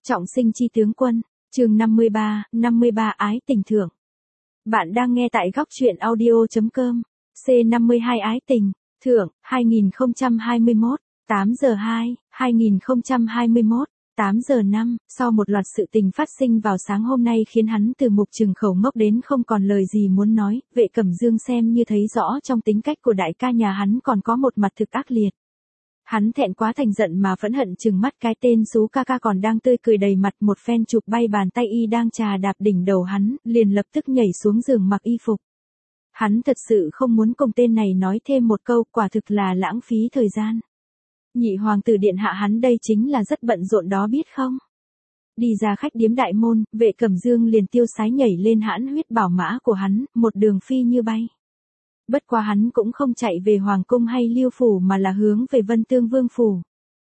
Trọng sinh chi tướng quân, chương 53 ái tình thưởng. Bạn đang nghe tại góc truyện audio.com, C52 ái tình, thưởng, 2021, 8 giờ 2, 2021, 8 giờ 5, sau một loạt sự tình phát sinh vào sáng hôm nay khiến hắn từ mục trừng khẩu ngốc đến không còn lời gì muốn nói, Vệ Cẩm Dương xem như thấy rõ trong tính cách của đại ca nhà hắn còn có một mặt thực ác liệt. Hắn thẹn quá thành giận mà phẫn hận trừng mắt cái tên xú ca ca còn đang tươi cười đầy mặt một phen chụp bay bàn tay y đang chà đạp đỉnh đầu hắn, liền lập tức nhảy xuống giường mặc y phục. Hắn thật sự không muốn cùng tên này nói thêm một câu, quả thực là lãng phí thời gian. Nhị hoàng tử điện hạ hắn đây chính là rất bận rộn đó biết không? Đi ra khách điếm đại môn, Vệ Cẩm Dương liền tiêu sái nhảy lên hãn huyết bảo mã của hắn, một đường phi như bay. Bất quá hắn cũng không chạy về Hoàng cung hay Liêu phủ mà là hướng về Vân Tương Vương phủ.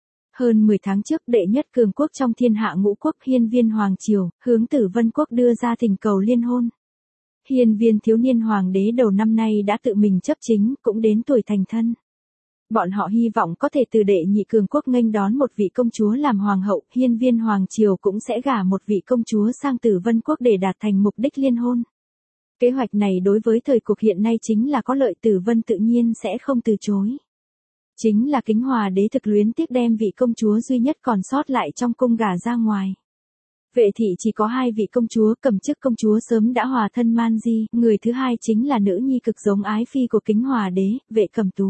Hơn 10 tháng trước đệ nhất cường quốc trong thiên hạ ngũ quốc Hiên Viên Hoàng Triều, hướng Tử Vân Quốc đưa ra thỉnh cầu liên hôn. Hiên Viên thiếu niên hoàng đế đầu năm nay đã tự mình chấp chính, cũng đến tuổi thành thân. Bọn họ hy vọng có thể từ đệ nhị cường quốc nghênh đón một vị công chúa làm hoàng hậu, Hiên Viên Hoàng Triều cũng sẽ gả một vị công chúa sang Tử Vân Quốc để đạt thành mục đích liên hôn. Kế hoạch này đối với thời cuộc hiện nay chính là có lợi, Tử Vân tự nhiên sẽ không từ chối. Chính là Kính Hòa đế thực luyến tiếc đem vị công chúa duy nhất còn sót lại trong cung gả ra ngoài. Vệ thị chỉ có 2 vị công chúa, cầm chức công chúa sớm đã hòa thân man di, người thứ hai chính là nữ nhi cực giống ái phi của Kính Hòa đế, Vệ Cẩm Tú.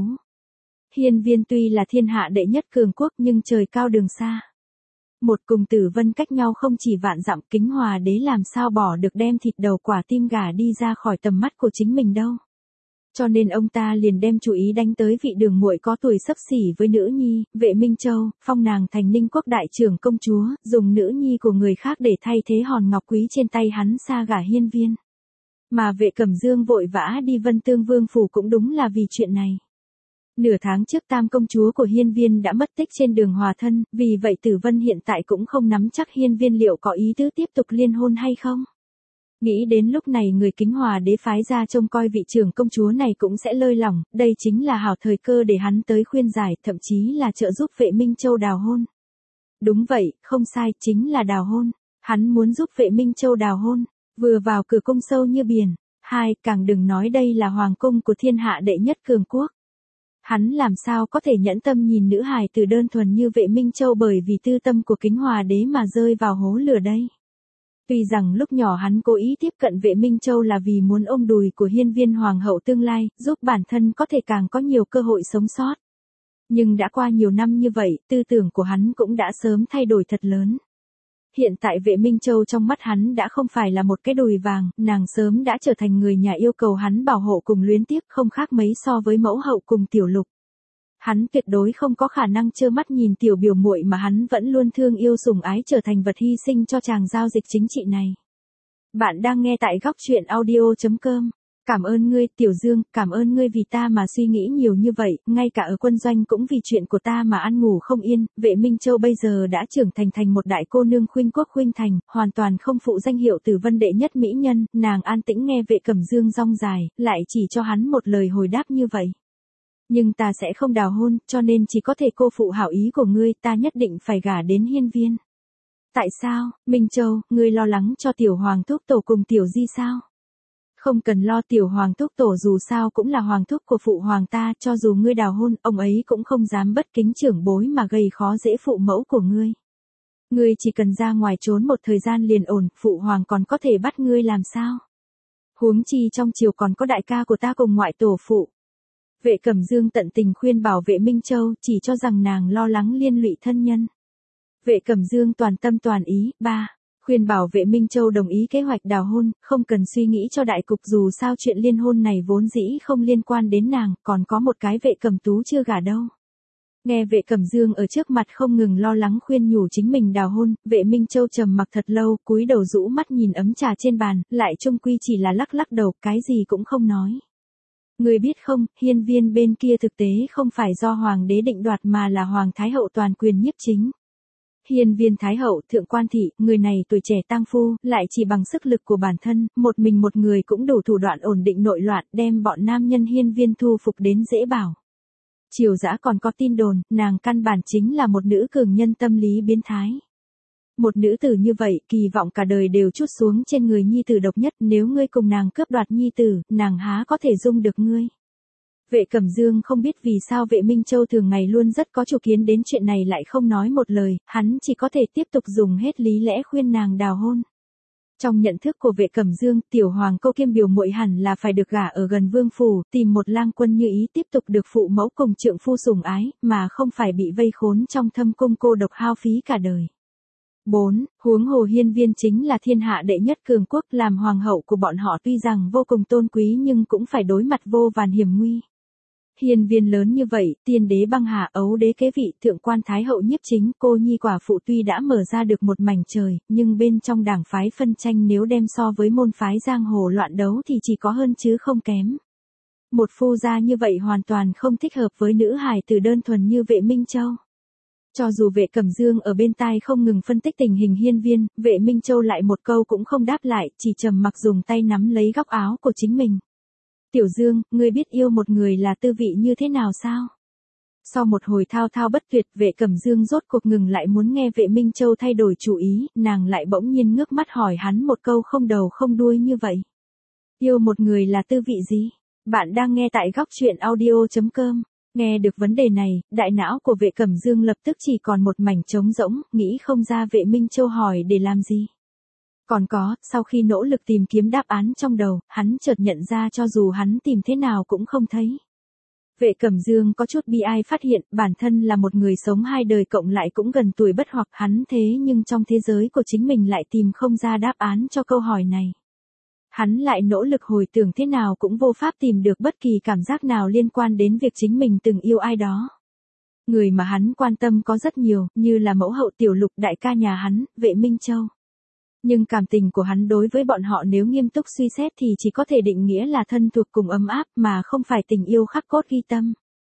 Hiên Viên tuy là thiên hạ đệ nhất cường quốc nhưng trời cao đường xa. Một cùng Tử Vân cách nhau không chỉ vạn dặm, Kính Hòa đế làm sao bỏ được đem thịt đầu quả tim gà đi ra khỏi tầm mắt của chính mình đâu. Cho nên ông ta liền đem chú ý đánh tới vị đường muội có tuổi xấp xỉ với nữ nhi, Vệ Minh Châu, phong nàng thành Ninh quốc đại trưởng công chúa, dùng nữ nhi của người khác để thay thế hòn ngọc quý trên tay hắn xa gả Hiên Viên. Mà Vệ Cẩm Dương vội vã đi Vân Tương Vương phủ cũng đúng là vì chuyện này. Nửa tháng trước tam công chúa của Hiên Viên đã mất tích trên đường hòa thân, vì vậy Tử Vân hiện tại cũng không nắm chắc Hiên Viên liệu có ý tứ tiếp tục liên hôn hay không. Nghĩ đến lúc này người Kính Hòa đế phái ra trông coi vị trưởng công chúa này cũng sẽ lơi lỏng, đây chính là hảo thời cơ để hắn tới khuyên giải, thậm chí là trợ giúp Vệ Minh Châu đào hôn. Đúng vậy, không sai, chính là đào hôn. Hắn muốn giúp Vệ Minh Châu đào hôn, vừa vào cửa cung sâu như biển. Càng đừng nói đây là hoàng cung của thiên hạ đệ nhất cường quốc. Hắn làm sao có thể nhẫn tâm nhìn nữ hài tử đơn thuần như Vệ Minh Châu bởi vì tư tâm của Kính Hòa đế mà rơi vào hố lửa đây. Tuy rằng lúc nhỏ hắn cố ý tiếp cận Vệ Minh Châu là vì muốn ôm đùi của Hiên Viên Hoàng hậu tương lai, giúp bản thân có thể càng có nhiều cơ hội sống sót. Nhưng đã qua nhiều năm như vậy, tư tưởng của hắn cũng đã sớm thay đổi thật lớn. Hiện tại Vệ Minh Châu trong mắt hắn đã không phải là một cái đùi vàng, nàng sớm đã trở thành người nhà yêu cầu hắn bảo hộ cùng luyến tiếc, không khác mấy so với mẫu hậu cùng tiểu lục. Hắn tuyệt đối không có khả năng trơ mắt nhìn tiểu biểu muội mà hắn vẫn luôn thương yêu sủng ái trở thành vật hy sinh cho chàng giao dịch chính trị này. Bạn đang nghe tại góc truyện audio.com. Cảm ơn ngươi Tiểu Dương, cảm ơn ngươi vì ta mà suy nghĩ nhiều như vậy, ngay cả ở quân doanh cũng vì chuyện của ta mà ăn ngủ không yên. Vệ Minh Châu bây giờ đã trưởng thành một đại cô nương khuynh quốc khuynh thành, hoàn toàn không phụ danh hiệu Tử Vân đệ nhất mỹ nhân, nàng an tĩnh nghe Vệ Cẩm Dương rong dài, lại chỉ cho hắn một lời hồi đáp như vậy. Nhưng ta sẽ không đào hôn, cho nên chỉ có thể cô phụ hảo ý của ngươi, ta nhất định phải gả đến Hiên Viên. Tại sao, Minh Châu, ngươi lo lắng cho tiểu hoàng thúc tổ cùng tiểu di sao? Không cần lo, tiểu hoàng thúc tổ dù sao cũng là hoàng thúc của phụ hoàng ta, cho dù ngươi đào hôn, ông ấy cũng không dám bất kính trưởng bối mà gây khó dễ phụ mẫu của ngươi. Ngươi chỉ cần ra ngoài trốn một thời gian liền ổn, phụ hoàng còn có thể bắt ngươi làm sao? Huống chi trong triều còn có đại ca của ta cùng ngoại tổ phụ. Vệ Cẩm Dương tận tình khuyên bảo Vệ Minh Châu, chỉ cho rằng nàng lo lắng liên lụy thân nhân. Vệ Cẩm Dương toàn tâm toàn ý. Khuyên bảo Vệ Minh Châu đồng ý kế hoạch đào hôn, không cần suy nghĩ cho đại cục, dù sao chuyện liên hôn này vốn dĩ không liên quan đến nàng, còn có một cái Vệ Cẩm Tú chưa gả đâu. Nghe Vệ Cẩm Dương ở trước mặt không ngừng lo lắng khuyên nhủ chính mình đào hôn, Vệ Minh Châu trầm mặc thật lâu, cúi đầu rũ mắt nhìn ấm trà trên bàn, lại chung quy chỉ là lắc lắc đầu, cái gì cũng không nói. Ngươi biết không, Hiên Viên bên kia thực tế không phải do hoàng đế định đoạt mà là hoàng thái hậu toàn quyền nhiếp chính. Hiên Viên thái hậu, thượng quan thị, người này tuổi trẻ tang phu, lại chỉ bằng sức lực của bản thân, một mình một người cũng đủ thủ đoạn ổn định nội loạn, đem bọn nam nhân Hiên Viên thu phục đến dễ bảo. Triều dã còn có tin đồn, nàng căn bản chính là một nữ cường nhân tâm lý biến thái. Một nữ tử như vậy, kỳ vọng cả đời đều trút xuống trên người nhi tử độc nhất, nếu ngươi cùng nàng cướp đoạt nhi tử, nàng há có thể dung được ngươi. Vệ Cẩm Dương không biết vì sao Vệ Minh Châu thường ngày luôn rất có chủ kiến đến chuyện này lại không nói một lời, hắn chỉ có thể tiếp tục dùng hết lý lẽ khuyên nàng đào hôn. Trong nhận thức của Vệ Cẩm Dương, tiểu hoàng cô kiêm biểu muội hẳn là phải được gả ở gần vương phủ, tìm một lang quân như ý tiếp tục được phụ mẫu cùng trượng phu sủng ái, mà không phải bị vây khốn trong thâm cung cô độc hao phí cả đời. 4. Huống hồ Hiên Viên chính là thiên hạ đệ nhất cường quốc, làm hoàng hậu của bọn họ tuy rằng vô cùng tôn quý nhưng cũng phải đối mặt vô vàn hiểm nguy. Hiên Viên lớn như vậy, tiên đế băng hà, ấu đế kế vị, thượng quan thái hậu nhiếp chính, cô nhi quả phụ tuy đã mở ra được một mảnh trời, nhưng bên trong đảng phái phân tranh nếu đem so với môn phái giang hồ loạn đấu thì chỉ có hơn chứ không kém. Một phu gia như vậy hoàn toàn không thích hợp với nữ hài tử đơn thuần như Vệ Minh Châu. Cho dù Vệ Cẩm Dương ở bên tai không ngừng phân tích tình hình Hiên Viên, Vệ Minh Châu lại một câu cũng không đáp lại, chỉ trầm mặc dùng tay nắm lấy góc áo của chính mình. Tiểu Dương, ngươi biết yêu một người là tư vị như thế nào sao? Sau một hồi thao thao bất tuyệt, Vệ Cẩm Dương rốt cuộc ngừng lại muốn nghe Vệ Minh Châu thay đổi chủ ý, nàng lại bỗng nhiên ngước mắt hỏi hắn một câu không đầu không đuôi như vậy. Yêu một người là tư vị gì? Bạn đang nghe tại góc truyện audio.com. Nghe được vấn đề này, đại não của Vệ Cẩm Dương lập tức chỉ còn một mảnh trống rỗng, nghĩ không ra Vệ Minh Châu hỏi để làm gì. Còn có, sau khi nỗ lực tìm kiếm đáp án trong đầu, hắn chợt nhận ra cho dù hắn tìm thế nào cũng không thấy. Vệ Cẩm Dương có chút bi ai phát hiện bản thân là một người sống hai đời cộng lại cũng gần tuổi bất hoặc hắn thế nhưng trong thế giới của chính mình lại tìm không ra đáp án cho câu hỏi này. Hắn lại nỗ lực hồi tưởng thế nào cũng vô pháp tìm được bất kỳ cảm giác nào liên quan đến việc chính mình từng yêu ai đó. Người mà hắn quan tâm có rất nhiều, như là mẫu hậu Tiểu Lục, đại ca nhà hắn, Vệ Minh Châu. Nhưng cảm tình của hắn đối với bọn họ nếu nghiêm túc suy xét thì chỉ có thể định nghĩa là thân thuộc cùng ấm áp mà không phải tình yêu khắc cốt ghi tâm.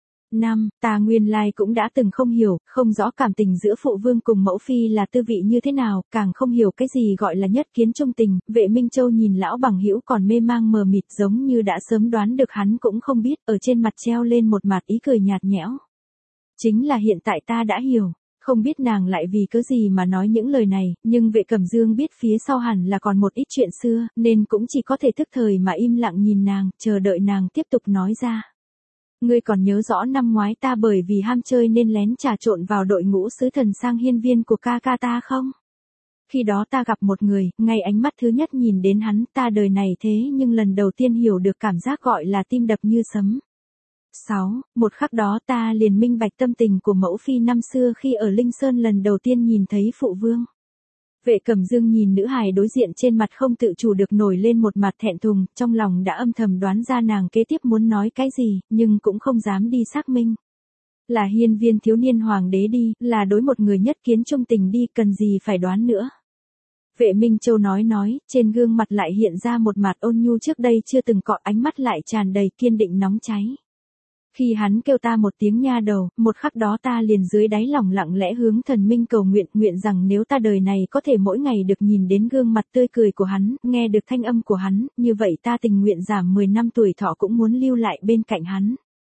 5. Ta nguyên lai cũng đã từng không hiểu, không rõ cảm tình giữa phụ vương cùng mẫu phi là tư vị như thế nào, càng không hiểu cái gì gọi là nhất kiến trung tình. Vệ Minh Châu nhìn lão bằng hữu còn mê mang mờ mịt giống như đã sớm đoán được hắn cũng không biết, ở trên mặt treo lên một mặt ý cười nhạt nhẽo. Chính là hiện tại ta đã hiểu. Không biết nàng lại vì cớ gì mà nói những lời này, nhưng Vệ Cẩm Dương biết phía sau hẳn là còn một ít chuyện xưa, nên cũng chỉ có thể thức thời mà im lặng nhìn nàng, chờ đợi nàng tiếp tục nói ra. Ngươi còn nhớ rõ năm ngoái ta bởi vì ham chơi nên lén trà trộn vào đội ngũ sứ thần sang Hiên Viên của ca ca ta không? Khi đó ta gặp một người, ngay ánh mắt thứ nhất nhìn đến hắn, ta đời này thế nhưng lần đầu tiên hiểu được cảm giác gọi là tim đập như sấm. 6. Một khắc đó ta liền minh bạch tâm tình của mẫu phi năm xưa khi ở Linh Sơn lần đầu tiên nhìn thấy phụ vương. Vệ Cẩm Dương nhìn nữ hài đối diện trên mặt không tự chủ được nổi lên một mặt thẹn thùng, trong lòng đã âm thầm đoán ra nàng kế tiếp muốn nói cái gì, nhưng cũng không dám đi xác minh. Là Hiên Viên thiếu niên hoàng đế đi, là đối một người nhất kiến trung tình đi, cần gì phải đoán nữa. Vệ Minh Châu nói, trên gương mặt lại hiện ra một mặt ôn nhu trước đây chưa từng có, ánh mắt lại tràn đầy kiên định nóng cháy. Khi hắn kêu ta một tiếng nha đầu, một khắc đó ta liền dưới đáy lòng lặng lẽ hướng thần minh cầu nguyện rằng nếu ta đời này có thể mỗi ngày được nhìn đến gương mặt tươi cười của hắn, nghe được thanh âm của hắn, như vậy ta tình nguyện giảm 10 năm tuổi thọ cũng muốn lưu lại bên cạnh hắn.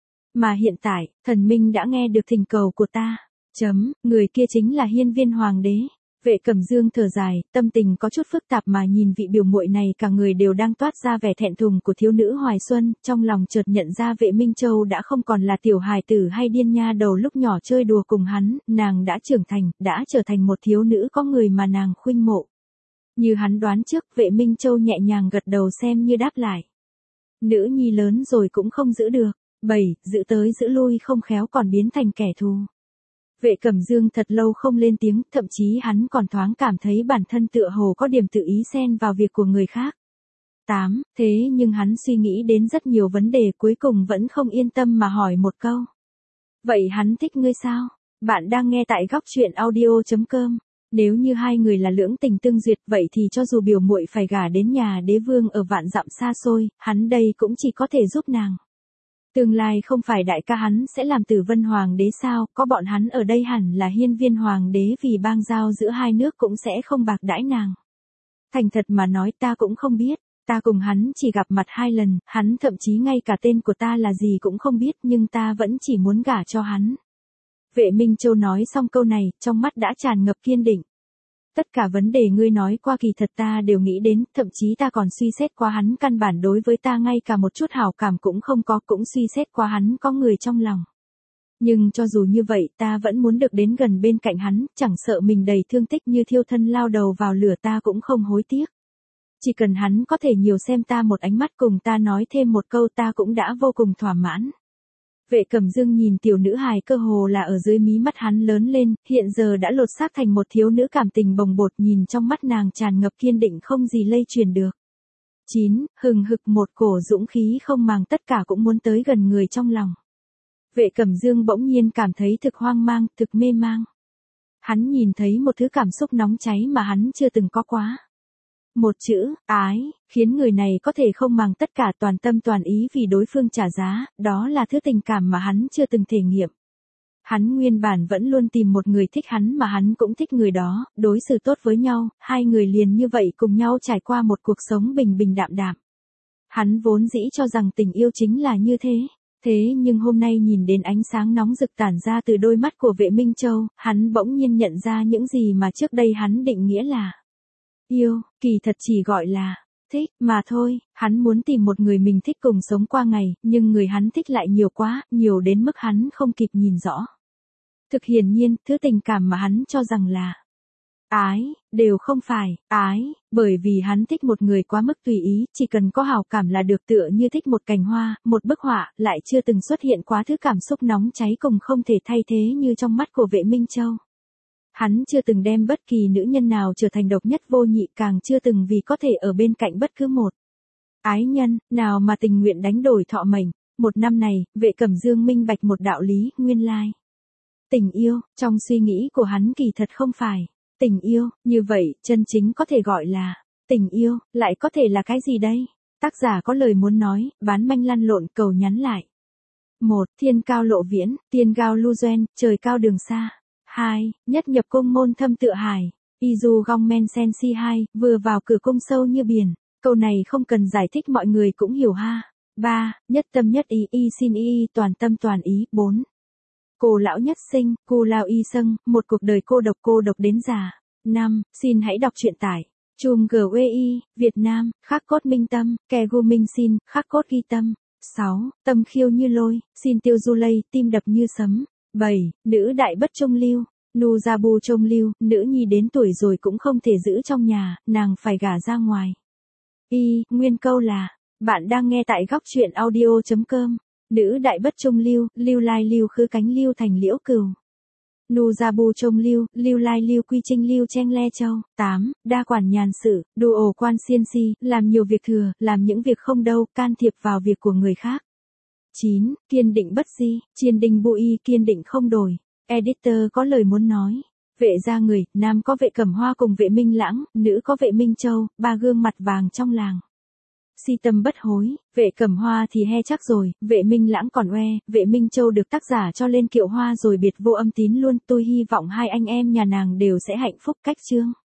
Mà hiện tại, thần minh đã nghe được thỉnh cầu của ta. Người kia chính là Hiên Viên hoàng đế. Vệ Cẩm Dương thở dài, tâm tình có chút phức tạp mà nhìn vị biểu muội này, cả người đều đang toát ra vẻ thẹn thùng của thiếu nữ hoài xuân, trong lòng chợt nhận ra Vệ Minh Châu đã không còn là tiểu hài tử hay điên nha đầu lúc nhỏ chơi đùa cùng hắn, nàng đã trưởng thành, đã trở thành một thiếu nữ có người mà nàng khuynh mộ. Như hắn đoán trước, Vệ Minh Châu nhẹ nhàng gật đầu xem như đáp lại. Nữ nhi lớn rồi cũng không giữ được. 7. Giữ tới giữ lui không khéo còn biến thành kẻ thù. Vệ Cẩm Dương thật lâu không lên tiếng, thậm chí hắn còn thoáng cảm thấy bản thân tựa hồ có điểm tự ý xen vào việc của người khác. 8. Thế nhưng hắn suy nghĩ đến rất nhiều vấn đề, cuối cùng vẫn không yên tâm mà hỏi một câu. Vậy hắn thích ngươi sao? Bạn đang nghe tại góc truyện audio.com. Nếu như hai người là lưỡng tình tương duyệt, vậy thì cho dù biểu muội phải gả đến nhà đế vương ở vạn dặm xa xôi, hắn đây cũng chỉ có thể giúp nàng. Tương lai không phải đại ca hắn sẽ làm Tử Vân hoàng đế sao, có bọn hắn ở đây hẳn là Hiên Viên hoàng đế, vì bang giao giữa hai nước cũng sẽ không bạc đãi nàng. Thành thật mà nói ta cũng không biết, ta cùng hắn chỉ gặp mặt 2 lần, hắn thậm chí ngay cả tên của ta là gì cũng không biết, nhưng ta vẫn chỉ muốn gả cho hắn. Vệ Minh Châu nói xong câu này, trong mắt đã tràn ngập kiên định. Tất cả vấn đề ngươi nói qua kỳ thật ta đều nghĩ đến, thậm chí ta còn suy xét qua hắn căn bản đối với ta ngay cả một chút hảo cảm cũng không có, cũng suy xét qua hắn có người trong lòng. Nhưng cho dù như vậy ta vẫn muốn được đến gần bên cạnh hắn, chẳng sợ mình đầy thương tích như thiêu thân lao đầu vào lửa ta cũng không hối tiếc. Chỉ cần hắn có thể nhiều xem ta một ánh mắt cùng ta nói thêm một câu ta cũng đã vô cùng thỏa mãn. Vệ Cẩm Dương nhìn tiểu nữ hài cơ hồ là ở dưới mí mắt hắn lớn lên, hiện giờ đã lột xác thành một thiếu nữ cảm tình bồng bột, nhìn trong mắt nàng tràn ngập kiên định không gì lay truyền được. 9. Hừng hực một cổ dũng khí không màng tất cả cũng muốn tới gần người trong lòng. Vệ Cẩm Dương bỗng nhiên cảm thấy thực hoang mang, thực mê mang. Hắn nhìn thấy một thứ cảm xúc nóng cháy mà hắn chưa từng có quá. Một chữ, ái, khiến người này có thể không màng tất cả toàn tâm toàn ý vì đối phương trả giá, đó là thứ tình cảm mà hắn chưa từng thể nghiệm. Hắn nguyên bản vẫn luôn tìm một người thích hắn mà hắn cũng thích người đó, đối xử tốt với nhau, hai người liền như vậy cùng nhau trải qua một cuộc sống bình bình đạm đạm. Hắn vốn dĩ cho rằng tình yêu chính là như thế. Thế nhưng hôm nay nhìn đến ánh sáng nóng rực tản ra từ đôi mắt của Vệ Minh Châu, hắn bỗng nhiên nhận ra những gì mà trước đây hắn định nghĩa là yêu, kỳ thật chỉ gọi là thích mà thôi. Hắn muốn tìm một người mình thích cùng sống qua ngày, nhưng người hắn thích lại nhiều quá, nhiều đến mức hắn không kịp nhìn rõ. Thực hiển nhiên, thứ tình cảm mà hắn cho rằng là ái, đều không phải ái, bởi vì hắn thích một người quá mức tùy ý, chỉ cần có hảo cảm là được, tựa như thích một cành hoa, một bức họa, lại chưa từng xuất hiện quá thứ cảm xúc nóng cháy cùng không thể thay thế như trong mắt của Vệ Minh Châu. Hắn chưa từng đem bất kỳ nữ nhân nào trở thành độc nhất vô nhị, càng chưa từng vì có thể ở bên cạnh bất cứ một ái nhân nào mà tình nguyện đánh đổi thọ mệnh. Một năm này, Vệ Cẩm Dương minh bạch một đạo lý, nguyên lai. Tình yêu, trong suy nghĩ của hắn kỳ thật không phải tình yêu, như vậy, chân chính có thể gọi là tình yêu, lại có thể là cái gì đây? Tác giả có lời muốn nói, bán manh lăn lộn, cầu nhắn lại. 1. Thiên cao lộ viễn, tiên cao lưu doen, trời cao đường xa. 2. Nhất nhập cung môn thâm tựa hải, y du gong men sen si 2, vừa vào cửa cung sâu như biển. Câu này không cần giải thích mọi người cũng hiểu ha. 3. Nhất tâm nhất ý, y xin y toàn tâm toàn ý. 4. Cô lão nhất sinh, cu lao y sâng, một cuộc đời cô độc đến già. 5. Xin hãy đọc truyện tải. Chùm GWI, Việt Nam, khắc cốt minh tâm, kè gu minh xin, khắc cốt ghi tâm. 6. Tâm khiêu như lôi, xin tiêu du lây, tim đập như sấm. 7. Nữ đại bất trung lưu, nu gia bu trông lưu, nữ nhi đến tuổi rồi cũng không thể giữ trong nhà, nàng phải gả ra ngoài. Nguyên câu là, bạn đang nghe tại góc truyện audio.com. Nữ đại bất trung lưu, lưu lai lưu khứ cánh lưu thành liễu cừu. Nu gia bu trông lưu lai lưu quy trinh lưu chen le châu. 8. Đa quản nhàn sự, đù ổ quan xiên si, làm nhiều việc thừa, làm những việc không đâu, can thiệp vào việc của người khác. 9. Kiên định bất di, chiên đình bu y, kiên định không đổi. Editor có lời muốn nói. Vệ gia người, nam có Vệ Cẩm Hoa cùng Vệ Minh Lãng, nữ có Vệ Minh Châu, ba gương mặt vàng trong làng. Si tâm bất hối, Vệ Cẩm Hoa thì he chắc rồi, Vệ Minh Lãng còn oe, Vệ Minh Châu được tác giả cho lên kiệu hoa rồi biệt vô âm tín luôn. Tôi hy vọng hai anh em nhà nàng đều sẽ hạnh phúc cách chương.